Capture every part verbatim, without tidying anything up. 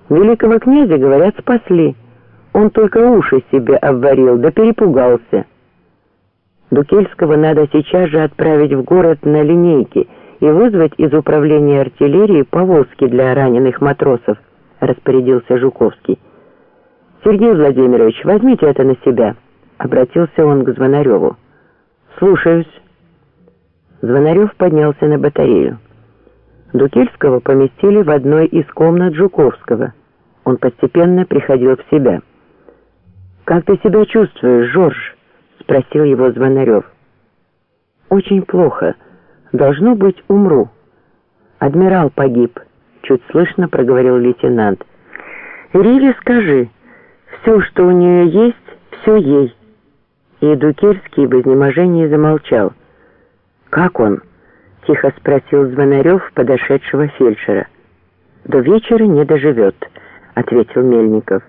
Великого князя, говорят, спасли. Он только уши себе обварил, да перепугался. Дукельского надо сейчас же отправить в город на линейке и вызвать из управления артиллерии повозки для раненых матросов, распорядился Жуковский. Сергей Владимирович, возьмите это на себя, обратился он к Звонареву. Слушаюсь. Звонарев поднялся на батарею. Дукельского поместили в одной из комнат Жуковского. Он постепенно приходил в себя. «Как ты себя чувствуешь, Жорж?» — спросил его Звонарев. «Очень плохо. Должно быть, умру». «Адмирал погиб», — чуть слышно проговорил лейтенант. «Риле скажи, все, что у нее есть, все ей». И Дукельский в изнеможении замолчал. «Как он?» — тихо спросил Звонарев подошедшего фельдшера. «До вечера не доживет», — ответил Мельников.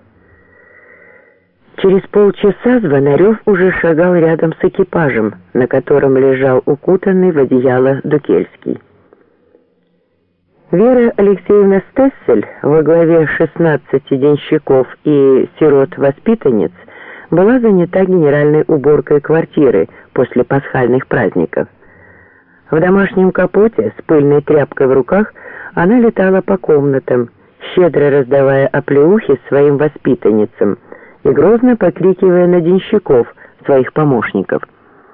Через полчаса Звонарев уже шагал рядом с экипажем, на котором лежал укутанный в одеяло Дукельский. Вера Алексеевна Стессель во главе шестнадцати денщиков и сирот-воспитанниц была занята генеральной уборкой квартиры после пасхальных праздников. В домашнем капоте с пыльной тряпкой в руках она летала по комнатам, щедро раздавая оплеухи своим воспитанницам и грозно покрикивая на денщиков, своих помощников.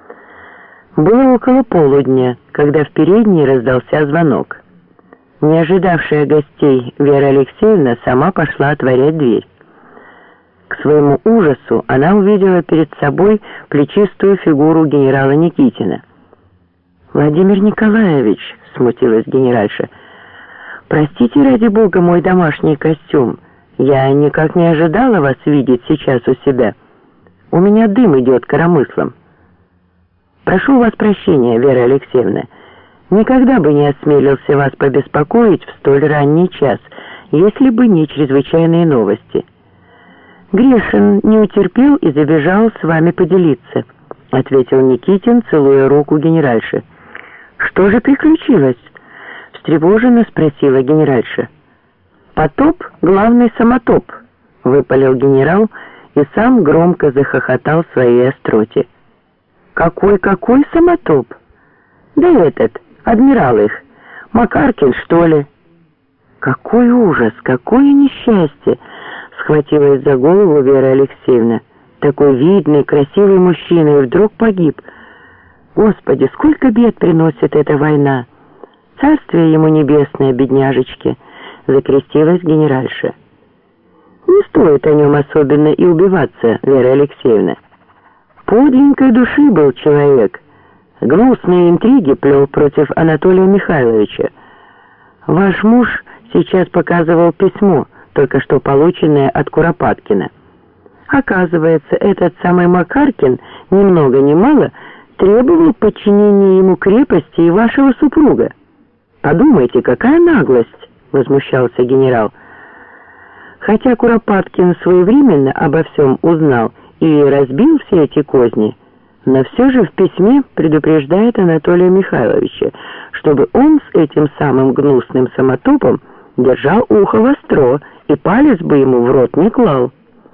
Было около полудня, когда в передней раздался звонок. Не ожидавшая гостей Вера Алексеевна сама пошла отворять дверь. К своему ужасу она увидела перед собой плечистую фигуру генерала Никитина. «Владимир Николаевич», — смутилась генеральша, — «простите ради бога мой домашний костюм. Я никак не ожидала вас видеть сейчас у себя. У меня дым идет коромыслом». «Прошу у вас прощения, Вера Алексеевна. Никогда бы не осмелился вас побеспокоить в столь ранний час, если бы не чрезвычайные новости. Грешин не утерпел и забежал с вами поделиться», — ответил Никитин, целуя руку генеральши. «Что же приключилось?» — встревоженно спросила генеральша. «Потоп — главный самотоп», — выпалил генерал и сам громко захохотал в своей остроте. «Какой-какой самотоп? Да этот, адмирал их, Макаркин, что ли?» «Какой ужас, какое несчастье!» — схватилась за голову Вера Алексеевна. «Такой видный, красивый мужчина и вдруг погиб. Господи, сколько бед приносит эта война! Царствие ему небесное, бедняжечки!» — закрестилась генеральша. «Не стоит о нем особенно и убиваться, Вера Алексеевна. Подлинной души был человек. Гнусные интриги плел против Анатолия Михайловича. Ваш муж сейчас показывал письмо, только что полученное от Куропаткина. Оказывается, этот самый Макаркин ни много ни мало требовал подчинения ему крепости и вашего супруга. Подумайте, какая наглость!» — возмущался генерал. Хотя Куропаткин своевременно обо всем узнал и разбил все эти козни, но все же в письме предупреждает Анатолия Михайловича, чтобы он с этим самым гнусным самотопом держал ухо востро и палец бы ему в рот не клал.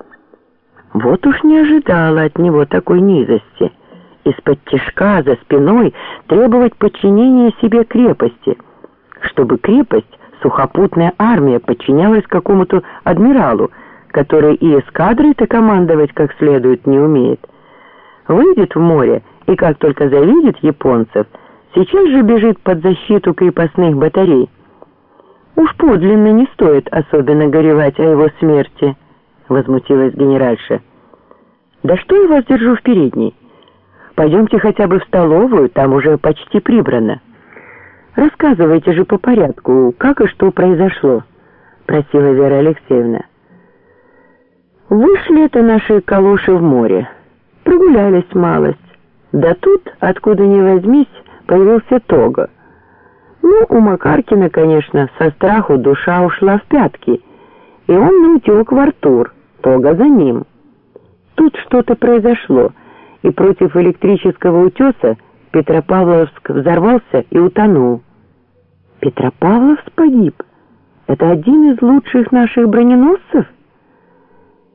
Вот уж не ожидала от него такой низости. Из-под тишка за спиной требовать подчинения себе крепости, чтобы крепость, сухопутная армия, подчинялась какому-то адмиралу, который и эскадрой-то командовать как следует не умеет. Выйдет в море и как только завидит японцев, сейчас же бежит под защиту крепостных батарей. Уж подлинно не стоит особенно горевать о его смерти, возмутилась генеральша. Да что я вас держу в передней? Пойдемте хотя бы в столовую, там уже почти прибрано. Рассказывайте же по порядку, как и что произошло, просила Вера Алексеевна. Вышли это наши калоши в море, прогулялись малость. Да тут, откуда ни возьмись, появился Тога. Ну, у Макаркина, конечно, со страху душа ушла в пятки, и он наутек в Артур, Тога за ним. Тут что-то произошло, и против электрического утеса Петропавловск взорвался и утонул. Петропавловск погиб? Это один из лучших наших броненосцев?